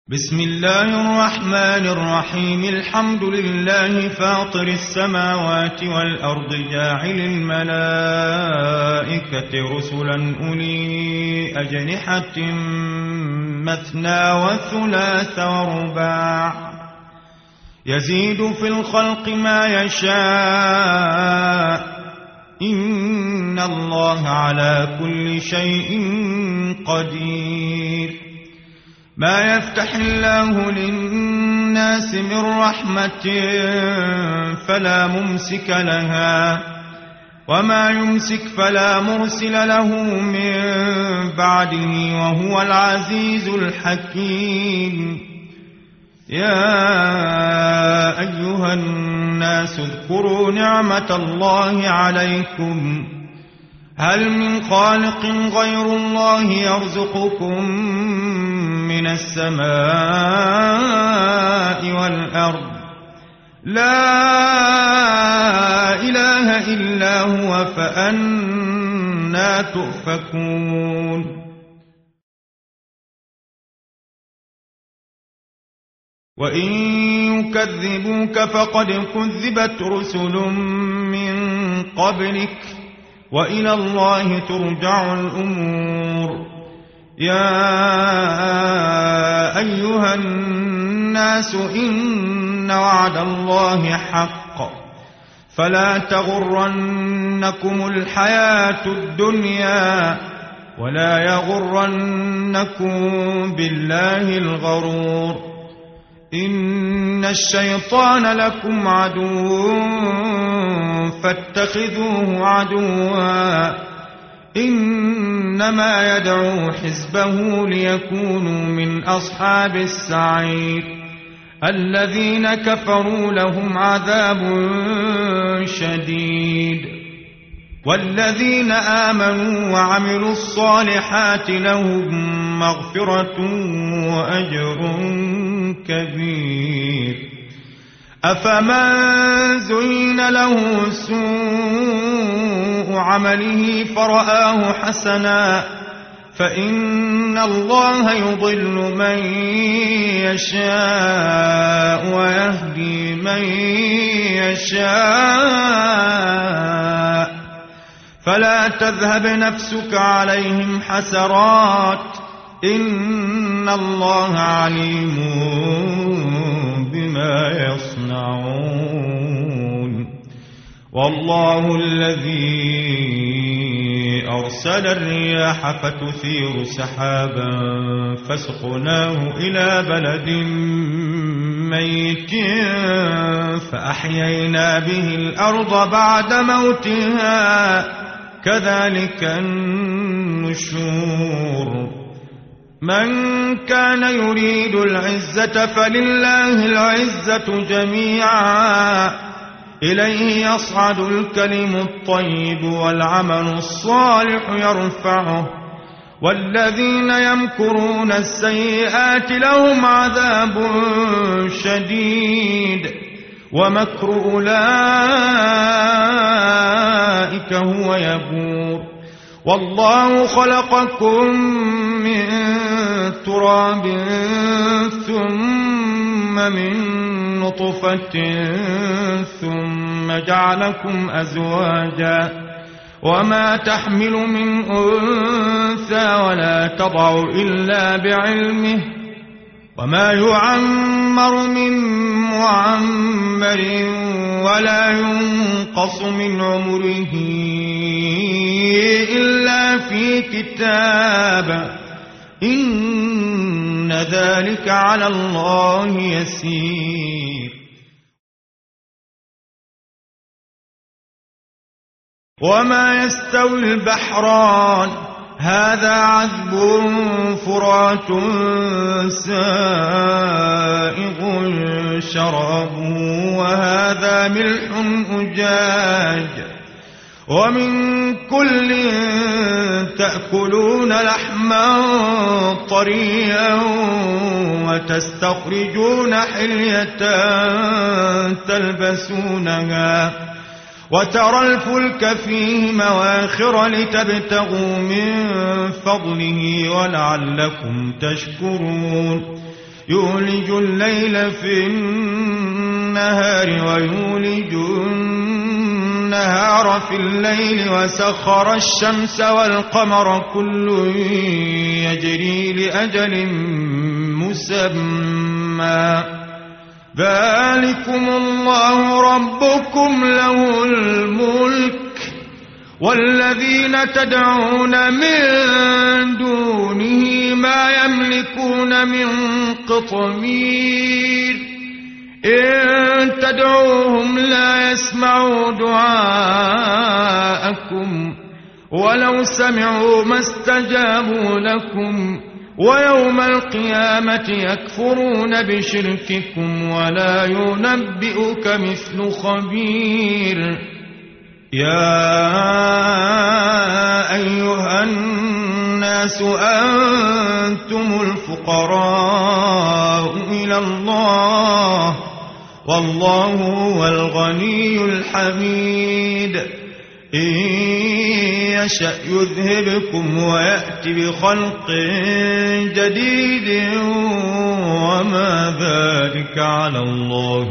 بسم الله الرحمن الرحيم. الحمد لله فاطر السماوات والأرض جاعل الملائكة رسلا أولي أجنحة مثنى وثلاث ورباع يزيد في الخلق ما يشاء إن الله على كل شيء قدير. ما يفتح الله للناس من رحمة فلا ممسك لها وما يمسك فلا مرسل له من بعده وهو العزيز الحكيم. يا أيها الناس اذكروا نعمة الله عليكم هل من خالق غير الله يرزقكم من السماء والأرض لا إله إلا هو فأنى تؤفكون. وإن يكذبوك فقد كذبت رسل من قبلك وإلى الله ترجع الأمور. يا أيها الناس إن وعد الله حق فلا تغرنكم الحياة الدنيا ولا يغرنكم بالله الغرور. إن الشيطان لكم عدو فاتخذوه عدوا إنما يدعو حزبه ليكونوا من أصحاب السعير. الذين كفروا لهم عذاب شديد والذين آمنوا وعملوا الصالحات لهم مغفرة وأجر كبير. أفمن زين له سوء عمله فرآه حسنا فإن الله يضل من يشاء ويهدي من يشاء فلا تذهب نفسك عليهم حسرات إن الله عليم بما يصنعون. والله الذي أرسل الرياح فتثير سحابا فسقناه إلى بلد ميت فأحيينا به الأرض بعد موتها كذلك النشور. من كان يريد العزة فلله العزة جميعا إليه يصعد الكلم الطيب والعمل الصالح يرفعه والذين يمكرون السيئات لهم عذاب شديد ومكر أولئك هو يبور. والله خلقكم من تراب ثم من نطفة ثم جعلكم أزواجا وما تحمل من أنثى ولا تضع إلا بعلمه وما يعمر من معمر ولا ينقص من عمره إلا في كتاب إن ذلك على الله يسير. وما يستوي البحران هذا عذب فرات سائغ شرابه وهذا ملح أجاج ومن كل تأكلون لحما طريا وتستخرجون حلية تلبسونها وترى الفلك فيه مواخر لتبتغوا من فضله ولعلكم تشكرون يولج الليل في النهار ويولج النهار في الليل وسخر الشمس والقمر كل يجري لأجل مسمى ذلكم الله ربكم له الملك والذين تدعون من دونه ما يملكون من قطمير إن تدعوهم لا يسمعوا دعاءكم ولو سمعوا ما استجابوا لكم ويوم القيامة يكفرون بشرككم ولا ينبئك مثل خبير يا أيها الناس أنتم الفقراء إلى الله والله هو الغني الحميد إن يشأ يذهبكم ويأتي بخلق جديد وما ذلك على الله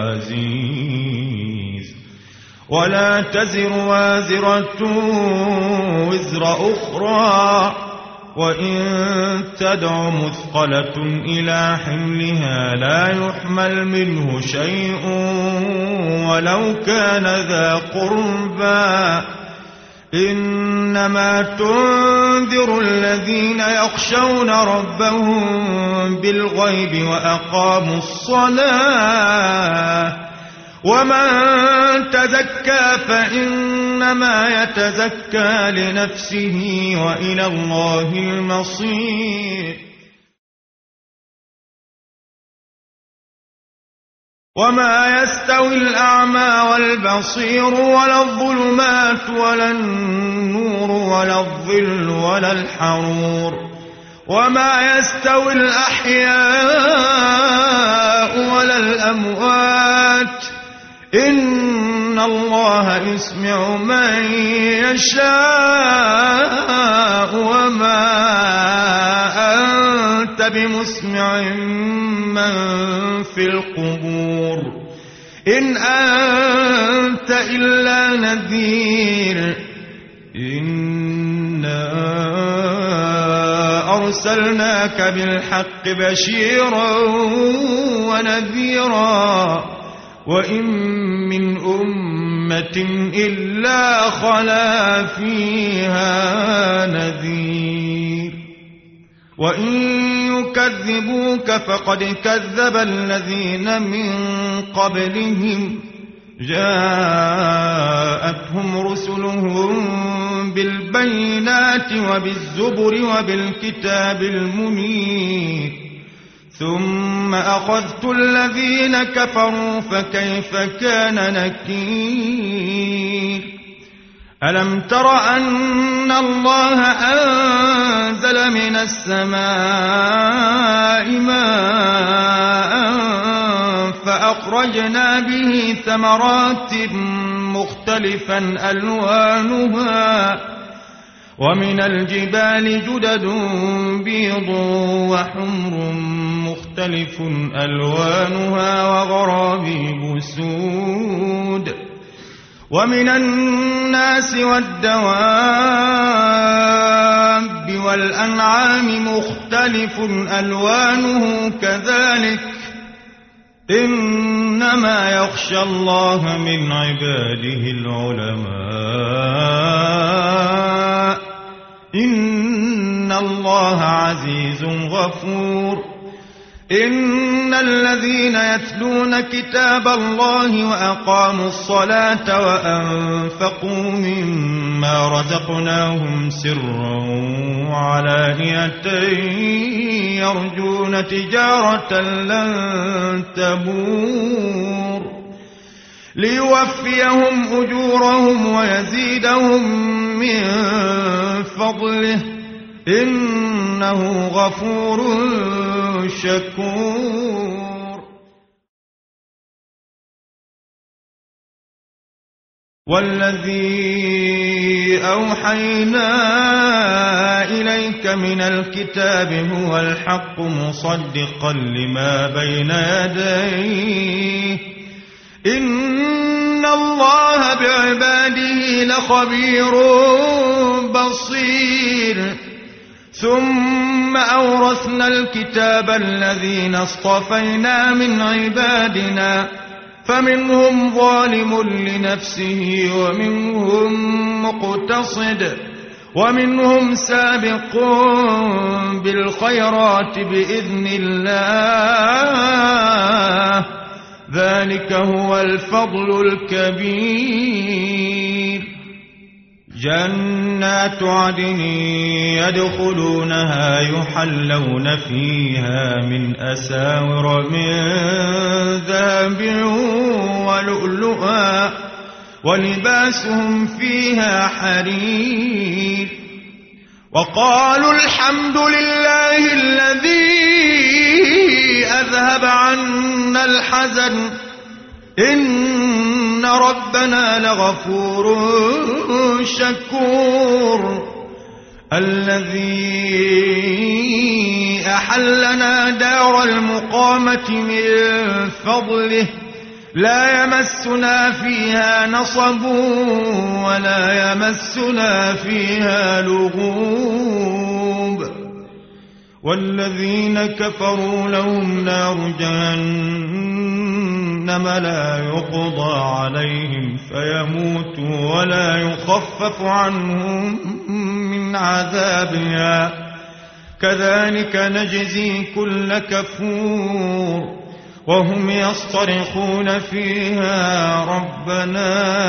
بعزيز ولا تزر وازرة وزر أخرى وإن تدع مثقلة إلى حملها لا يحمل منه شيء ولو كان ذا قربى إنما تنذر الذين يخشون ربهم بالغيب وأقاموا الصلاة ومن تزكى فإنما يتزكى لنفسه وإلى الله المصير وما يستوي الأعمى والبصير ولا الظلمات ولا النور ولا الظل ولا الحرور وما يستوي الأحياء ولا الأموات إن الله يسمع من يشاء وما أنت بمسمع من في القبور إن أنت إلا نذير إنا أرسلناك بالحق بشيرا ونذيرا وإن من أمة إلا خلا فيها نذير وإن يكذبوك فقد كذب الذين من قبلهم جاءتهم رسلهم بالبينات وبالزبر وبالكتاب المنير ثم أخذت الذين كفروا فكيف كان نكير ألم تر أن الله أنزل من السماء ماء فأخرجنا به ثمرات مختلفا ألوانها ومن الجبال جدد بيض وحمر مختلف ألوانها وغرابيب سود ومن الناس والدواب والأنعام مختلف ألوانه كذلك إنما يخشى الله من عباده العلماء إن الله عزيز غفور إن الذين يتلون كتاب الله وأقاموا الصلاة وأنفقوا مما رزقناهم سرا وعلانية يرجون تجارة لن تبور ليوفيهم أجورهم ويزيدهم من فضله إنه غفور شكور والذي أوحينا إليك من الكتاب هو الحق مصدقا لما بين يديه إن الله بعباده لخبير بصير ثم أورثنا الكتاب الذين اصطفينا من عبادنا فمنهم ظالم لنفسه ومنهم مقتصد ومنهم سابق بالخيرات بإذن الله ذلك هو الفضل الكبير جنات عدن يدخلونها يحلون فيها من أساور من ذهب ولؤلؤا ولباسهم فيها حرير وقالوا الحمد لله الذي أذهب عنا الحزن إن ربنا لغفور شكور الذي أحلنا دار المقامة من فضله لا يمسنا فيها نصب ولا يمسنا فيها لغوب والذين كفروا لهم نار جهنم لا يقضى عليهم فيموتوا ولا يخفف عنهم من عذابها كذلك نجزي كل كفور وهم يصطرخون فيها ربنا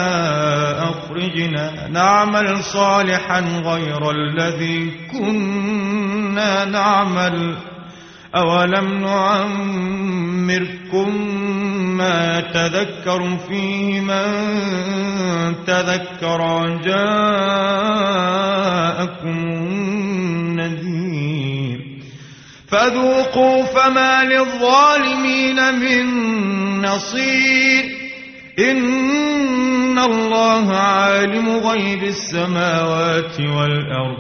أخرجنا نعمل صالحا غير الذي كنا نعمل أولم نعمركم ما يتذكر فيه من تذكر وجاءكم النذير فذوقوا فما للظالمين من نصير إن الله عالم غيب السماوات والأرض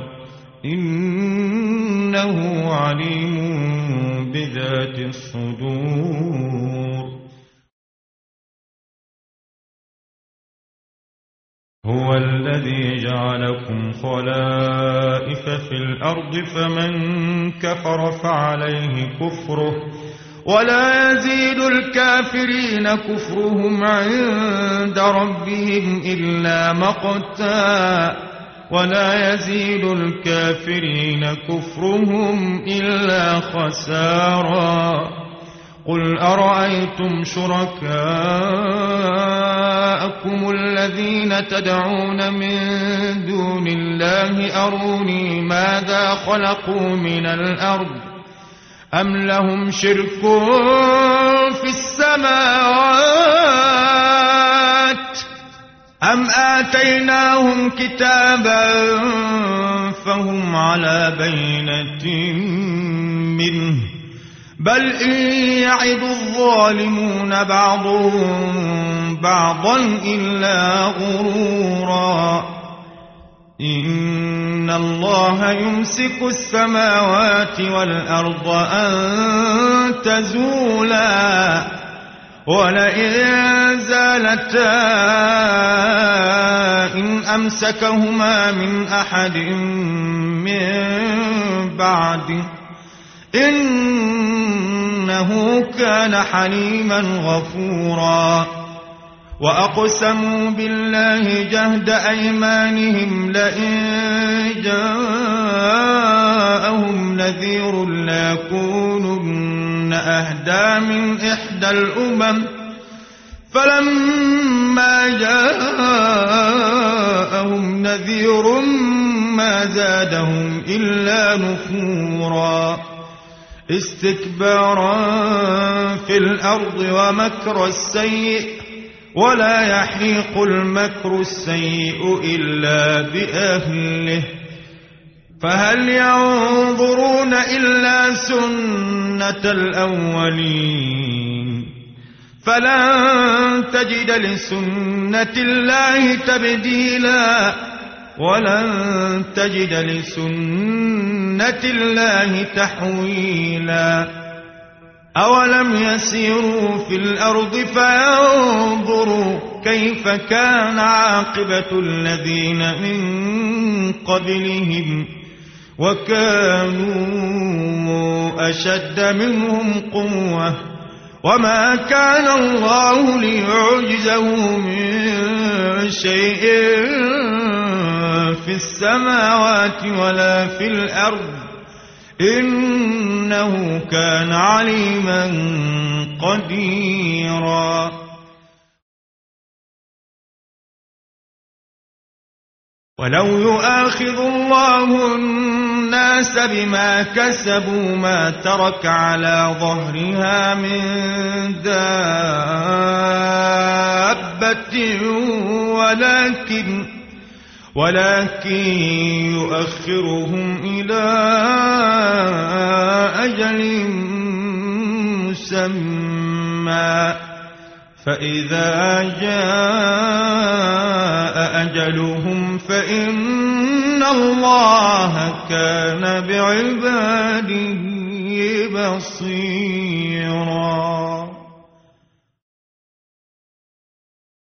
إنه عليم بذات الصدور هو الذي جعلكم خلائف في الأرض فمن كفر فعليه كفره ولا يزيد الكافرين كفرهم عند ربهم إلا مقتا ولا يزيد الكافرين كفرهم إلا خسارا قل أرأيتم شركاءكم الذين تدعون من دون الله أروني ماذا خلقوا من الأرض أم لهم شرك في السماوات أم آتيناهم كتابا فهم على بينة منه بل إن يعد الظالمون بعضهم بعضا إلا غرورا إن الله يمسك السماوات والأرض أن تزولا ولئن زالتا إن أمسكهما من أحد من بعده إنه كان حليما غفورا وأقسموا بالله جهد أيمانهم لئن جاءهم نذير ليكونن أهدى من إحدى الأمم فلما جاءهم نذير ما زادهم إلا نفورا استكبارا في الأرض ومكر السيء ولا يحيق المكر السيء إلا بأهله فهل ينظرون إلا سنة الأولين فلن تجد لسنة الله تبديلا ولن تجد لسنة الله تحويلا أولم يسيروا في الأرض فينظروا كيف كان عاقبة الذين من قبلهم وكانوا أشد منهم قوة وما كان الله ليعجزه من شيء في السماوات ولا في الأرض إنه كان عليما قديرا ولو يؤاخذ الله الناس بما كسبوا ما ترك على ظهرها من دابة ولكن يؤخرهم إلى أجل مسمى فإذا جاء أجلهم فإن الله كان بعباده بصيرا